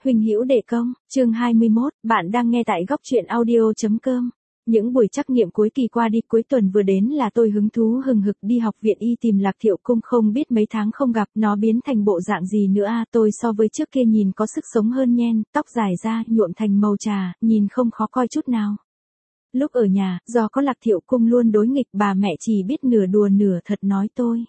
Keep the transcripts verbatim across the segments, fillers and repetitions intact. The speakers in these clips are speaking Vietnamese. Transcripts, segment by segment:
Huynh hữu đề công, chương hai mươi mốt, bạn đang nghe tại góc truyện audio.com. Những buổi trắc nghiệm cuối kỳ qua đi, cuối tuần vừa đến là tôi hứng thú hừng hực đi học viện y tìm Lạc Thiệu Cung, không biết mấy tháng không gặp, nó biến thành bộ dạng gì nữa a. Tôi so với trước kia nhìn có sức sống hơn nhen, tóc dài ra, nhuộm thành màu trà, nhìn không khó coi chút nào. Lúc ở nhà, do có Lạc Thiệu Cung luôn đối nghịch, bà mẹ chỉ biết nửa đùa nửa thật nói tôi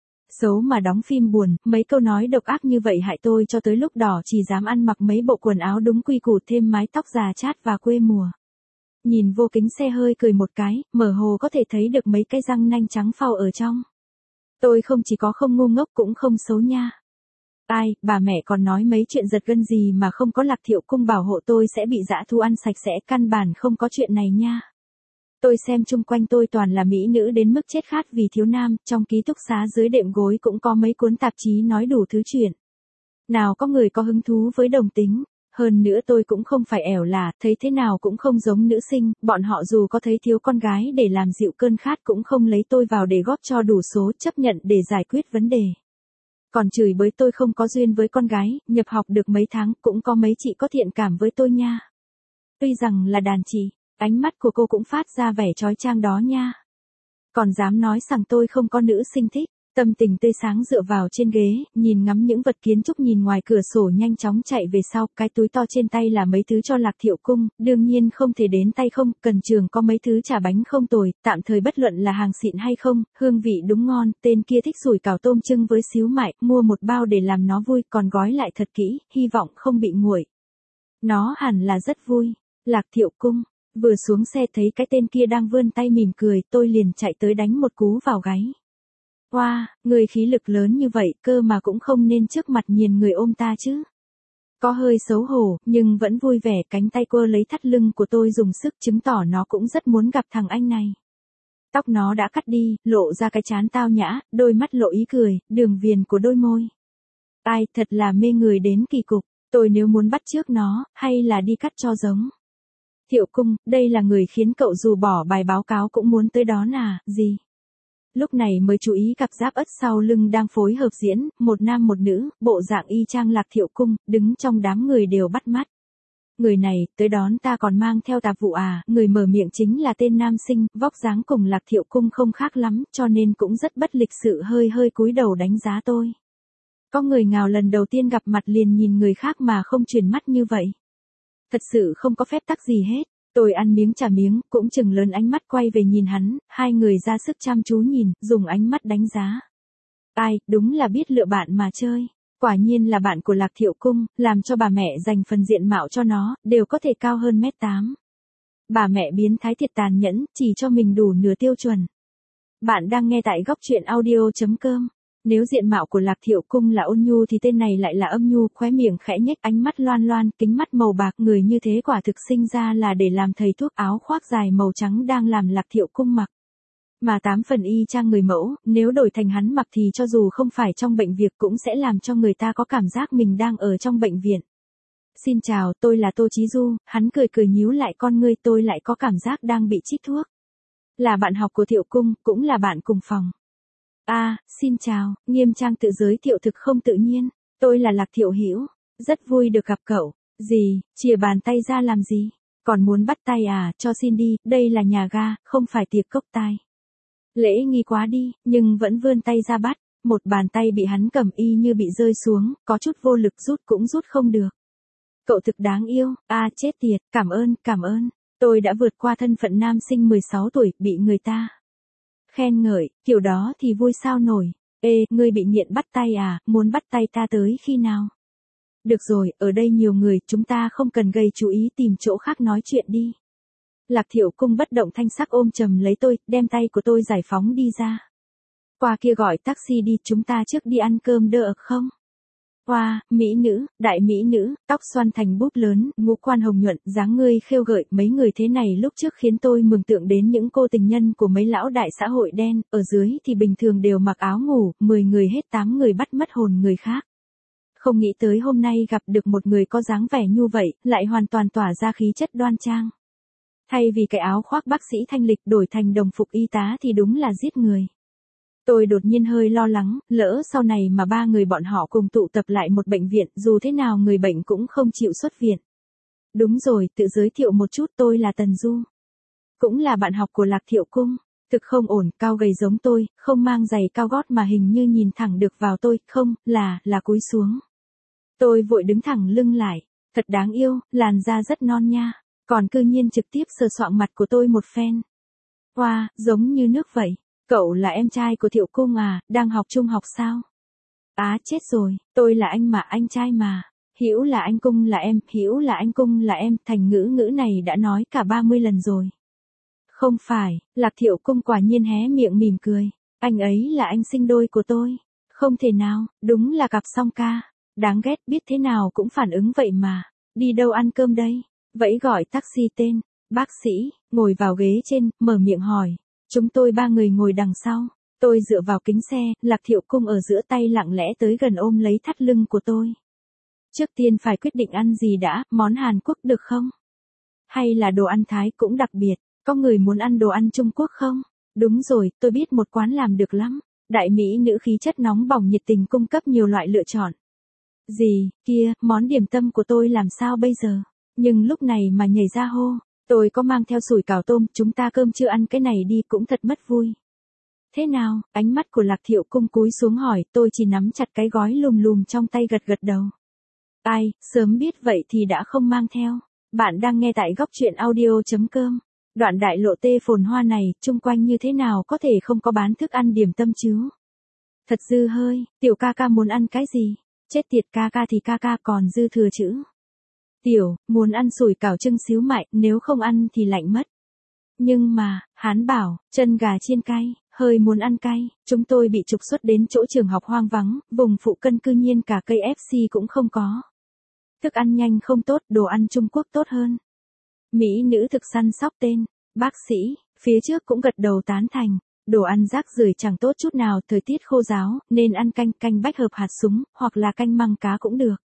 xấu mà đóng phim buồn, mấy câu nói độc ác như vậy hại tôi cho tới lúc đỏ chỉ dám ăn mặc mấy bộ quần áo đúng quy củ, thêm mái tóc già chát và quê mùa. Nhìn vô kính xe hơi cười một cái, mơ hồ có thể thấy được mấy cái răng nanh trắng phau ở trong. Tôi không chỉ có không ngu ngốc cũng không xấu nha. Ai, bà mẹ còn nói mấy chuyện giật gân gì mà không có Lạc Thiệu Cung bảo hộ tôi sẽ bị dã thu ăn sạch sẽ, căn bản không có chuyện này nha. Tôi xem chung quanh tôi toàn là mỹ nữ đến mức chết khát vì thiếu nam, trong ký túc xá dưới đệm gối cũng có mấy cuốn tạp chí nói đủ thứ chuyện. Nào có người có hứng thú với đồng tính, hơn nữa tôi cũng không phải ẻo lả, thấy thế nào cũng không giống nữ sinh, bọn họ dù có thấy thiếu con gái để làm dịu cơn khát cũng không lấy tôi vào để góp cho đủ số, chấp nhận để giải quyết vấn đề. Còn chửi bới tôi không có duyên với con gái, nhập học được mấy tháng cũng có mấy chị có thiện cảm với tôi nha. Tuy rằng là đàn chị, ánh mắt của cô cũng phát ra vẻ chói chang đó nha. Còn dám nói rằng tôi không có nữ sinh thích, tâm tình tươi sáng dựa vào trên ghế, nhìn ngắm những vật kiến trúc nhìn ngoài cửa sổ nhanh chóng chạy về sau, cái túi to trên tay là mấy thứ cho Lạc Thiệu Cung, đương nhiên không thể đến tay không, cần trường có mấy thứ trà bánh không tồi, tạm thời bất luận là hàng xịn hay không, hương vị đúng ngon, tên kia thích sủi cảo tôm trưng với xíu mại, mua một bao để làm nó vui, còn gói lại thật kỹ, hy vọng không bị nguội. Nó hẳn là rất vui. Lạc Thiệu Cung. Vừa xuống xe thấy cái tên kia đang vươn tay mỉm cười, tôi liền chạy tới đánh một cú vào gáy. Oa, wow, người khí lực lớn như vậy cơ mà cũng không nên trước mặt nhìn người ôm ta chứ. Có hơi xấu hổ, nhưng vẫn vui vẻ, cánh tay quơ lấy thắt lưng của tôi dùng sức, chứng tỏ nó cũng rất muốn gặp thằng anh này. Tóc nó đã cắt đi, lộ ra cái trán tao nhã, đôi mắt lộ ý cười, đường viền của đôi môi. Ai, thật là mê người đến kỳ cục, tôi nếu muốn bắt chước nó, hay là đi cắt cho giống. Thiệu Cung, đây là người khiến cậu dù bỏ bài báo cáo cũng muốn tới đó à, gì? Lúc này mới chú ý cặp giáp ất sau lưng đang phối hợp diễn, một nam một nữ, bộ dạng y chang Lạc Thiệu Cung, đứng trong đám người đều bắt mắt. Người này, tới đón ta còn mang theo tạp vụ à, người mở miệng chính là tên nam sinh, vóc dáng cùng Lạc Thiệu Cung không khác lắm, cho nên cũng rất bất lịch sự hơi hơi cúi đầu đánh giá tôi. Có người nào lần đầu tiên gặp mặt liền nhìn người khác mà không chuyển mắt như vậy? Thật sự không có phép tắc gì hết. Tôi ăn miếng trả miếng, cũng chừng lớn ánh mắt quay về nhìn hắn, hai người ra sức chăm chú nhìn, dùng ánh mắt đánh giá. Ai, đúng là biết lựa bạn mà chơi. Quả nhiên là bạn của Lạc Thiệu Cung, làm cho bà mẹ dành phần diện mạo cho nó, đều có thể cao hơn mét tám. Bà mẹ biến thái thiệt tàn nhẫn, chỉ cho mình đủ nửa tiêu chuẩn. Bạn đang nghe tại góc truyện audio.com. Nếu diện mạo của Lạc Thiệu Cung là ôn nhu thì tên này lại là âm nhu, khóe miệng khẽ nhếch, ánh mắt loan loan, kính mắt màu bạc, người như thế quả thực sinh ra là để làm thầy thuốc, áo khoác dài màu trắng đang làm Lạc Thiệu Cung mặc. Mà tám phần y chang người mẫu, nếu đổi thành hắn mặc thì cho dù không phải trong bệnh viện cũng sẽ làm cho người ta có cảm giác mình đang ở trong bệnh viện. Xin chào, tôi là Tô Chí Du, hắn cười cười nhíu lại con ngươi, tôi lại có cảm giác đang bị trích thuốc. Là bạn học của Thiệu Cung, cũng là bạn cùng phòng. A, à, xin chào, nghiêm trang tự giới thiệu thực không tự nhiên, tôi là Lạc Thiệu Hữu, rất vui được gặp cậu. Gì, chìa bàn tay ra làm gì? Còn muốn bắt tay à, cho xin đi, đây là nhà ga, không phải tiệc cốc tai. Lễ nghi quá đi, nhưng vẫn vươn tay ra bắt, một bàn tay bị hắn cầm y như bị rơi xuống, có chút vô lực rút cũng rút không được. Cậu thực đáng yêu, a à, chết tiệt, cảm ơn, cảm ơn, tôi đã vượt qua thân phận nam sinh mười sáu tuổi, bị người ta khen ngợi, kiểu đó thì vui sao nổi. Ê, ngươi bị nghiện bắt tay à, muốn bắt tay ta tới khi nào? Được rồi, ở đây nhiều người, chúng ta không cần gây chú ý, tìm chỗ khác nói chuyện đi. Lạc Thiệu Cung bất động thanh sắc ôm chầm lấy tôi, đem tay của tôi giải phóng đi ra. Qua kia gọi taxi đi, chúng ta trước đi ăn cơm được không? Hoa, wow, mỹ nữ, đại mỹ nữ, tóc xoăn thành búp lớn, ngũ quan hồng nhuận, dáng ngươi khêu gợi, mấy người thế này lúc trước khiến tôi mường tượng đến những cô tình nhân của mấy lão đại xã hội đen, ở dưới thì bình thường đều mặc áo ngủ, mười người hết tám người bắt mất hồn người khác. Không nghĩ tới hôm nay gặp được một người có dáng vẻ như vậy, lại hoàn toàn tỏa ra khí chất đoan trang. Thay vì cái áo khoác bác sĩ thanh lịch đổi thành đồng phục y tá thì đúng là giết người. Tôi đột nhiên hơi lo lắng, lỡ sau này mà ba người bọn họ cùng tụ tập lại một bệnh viện, dù thế nào người bệnh cũng không chịu xuất viện. Đúng rồi, tự giới thiệu một chút, tôi là Tần Du. Cũng là bạn học của Lạc Thiệu Cung. Thực không ổn, cao gầy giống tôi, không mang giày cao gót mà hình như nhìn thẳng được vào tôi, không, là, là cúi xuống. Tôi vội đứng thẳng lưng lại, thật đáng yêu, làn da rất non nha, còn cư nhiên trực tiếp sờ soạng mặt của tôi một phen. Wow, giống như nước vậy. Cậu là em trai của Thiệu Cung à, đang học trung học sao? Á chết rồi, tôi là anh mà, anh trai mà. Hữu là anh, Cung là em, Hữu là anh, Cung là em, thành ngữ ngữ này đã nói cả ba mươi lần rồi. Không phải, Lạc Thiệu Cung quả nhiên hé miệng mỉm cười. Anh ấy là anh sinh đôi của tôi. Không thể nào, đúng là cặp song ca. Đáng ghét, biết thế nào cũng phản ứng vậy mà. Đi đâu ăn cơm đây? Vẫy gọi taxi tên. Bác sĩ, ngồi vào ghế trên, mở miệng hỏi. Chúng tôi ba người ngồi đằng sau. Tôi dựa vào kính xe, Lạc Thiệu Cung ở giữa tay lặng lẽ tới gần ôm lấy thắt lưng của tôi. Trước tiên phải quyết định ăn gì đã, món Hàn Quốc được không? Hay là đồ ăn Thái cũng đặc biệt? Có người muốn ăn đồ ăn Trung Quốc không? Đúng rồi, tôi biết một quán làm được lắm. Đại mỹ nữ khí chất nóng bỏng nhiệt tình cung cấp nhiều loại lựa chọn. Gì, kia, món điểm tâm của tôi làm sao bây giờ? Nhưng lúc này mà nhảy ra hô. Tôi có mang theo sủi cảo tôm, chúng ta cơm chưa ăn cái này đi cũng thật mất vui. Thế nào, ánh mắt của Lạc Thiệu Cung cúi xuống hỏi, tôi chỉ nắm chặt cái gói lùm lùm trong tay gật gật đầu. Ai, sớm biết vậy thì đã không mang theo. Bạn đang nghe tại góc truyện audio.com. Đoạn đại lộ tê phồn hoa này, chung quanh như thế nào có thể không có bán thức ăn điểm tâm chứ? Thật dư hơi, tiểu ca ca muốn ăn cái gì? Chết tiệt, ca ca thì ca ca còn dư thừa chữ. Tiểu, muốn ăn sủi cảo trưng xíu mại, nếu không ăn thì lạnh mất. Nhưng mà, hắn bảo, chân gà chiên cay, hơi muốn ăn cay, chúng tôi bị trục xuất đến chỗ trường học hoang vắng, vùng phụ cận cư nhiên cả cây ép xê cũng không có. Thức ăn nhanh không tốt, đồ ăn Trung Quốc tốt hơn. Mỹ nữ thực săn sóc tên, bác sĩ, phía trước cũng gật đầu tán thành. Đồ ăn rác rưởi chẳng tốt chút nào, thời tiết khô ráo, nên ăn canh, canh bách hợp hạt súng, hoặc là canh măng cá cũng được.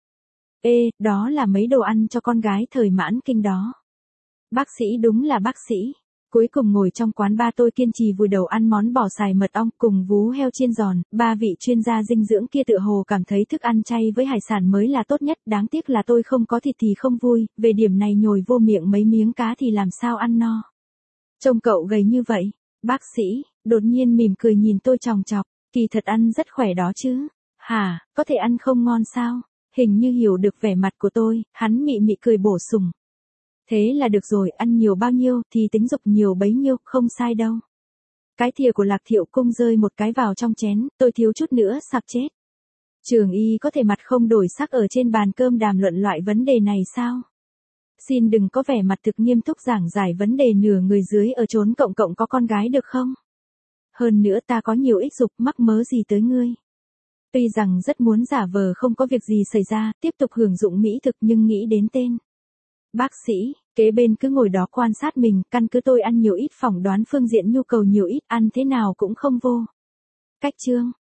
Ê, đó là mấy đồ ăn cho con gái thời mãn kinh đó. Bác sĩ đúng là bác sĩ. Cuối cùng ngồi trong quán ba tôi kiên trì vùi đầu ăn món bò xài mật ong cùng vú heo chiên giòn, ba vị chuyên gia dinh dưỡng kia tựa hồ cảm thấy thức ăn chay với hải sản mới là tốt nhất, đáng tiếc là tôi không có thịt thì không vui, về điểm này nhồi vô miệng mấy miếng cá thì làm sao ăn no. Trông cậu gầy như vậy, bác sĩ, đột nhiên mỉm cười nhìn tôi chòng chọc, kỳ thật ăn rất khỏe đó chứ. Hả, có thể ăn không ngon sao? Hình như hiểu được vẻ mặt của tôi, hắn mị mị cười bổ sung. Thế là được rồi, ăn nhiều bao nhiêu thì tính dục nhiều bấy nhiêu, không sai đâu. Cái thìa của Lạc Thiệu Cung rơi một cái vào trong chén, tôi thiếu chút nữa sặc chết. Trường y có thể mặt không đổi sắc ở trên bàn cơm đàm luận loại vấn đề này sao? Xin đừng có vẻ mặt thực nghiêm túc giảng giải vấn đề nửa người dưới ở chốn cộng cộng có con gái được không? Hơn nữa ta có nhiều ích dục, mắc mớ gì tới ngươi. Tuy rằng rất muốn giả vờ không có việc gì xảy ra, tiếp tục hưởng dụng mỹ thực nhưng nghĩ đến tên. Bác sĩ, kế bên cứ ngồi đó quan sát mình, căn cứ tôi ăn nhiều ít phỏng đoán phương diện nhu cầu nhiều ít, ăn thế nào cũng không vô. Cách chương,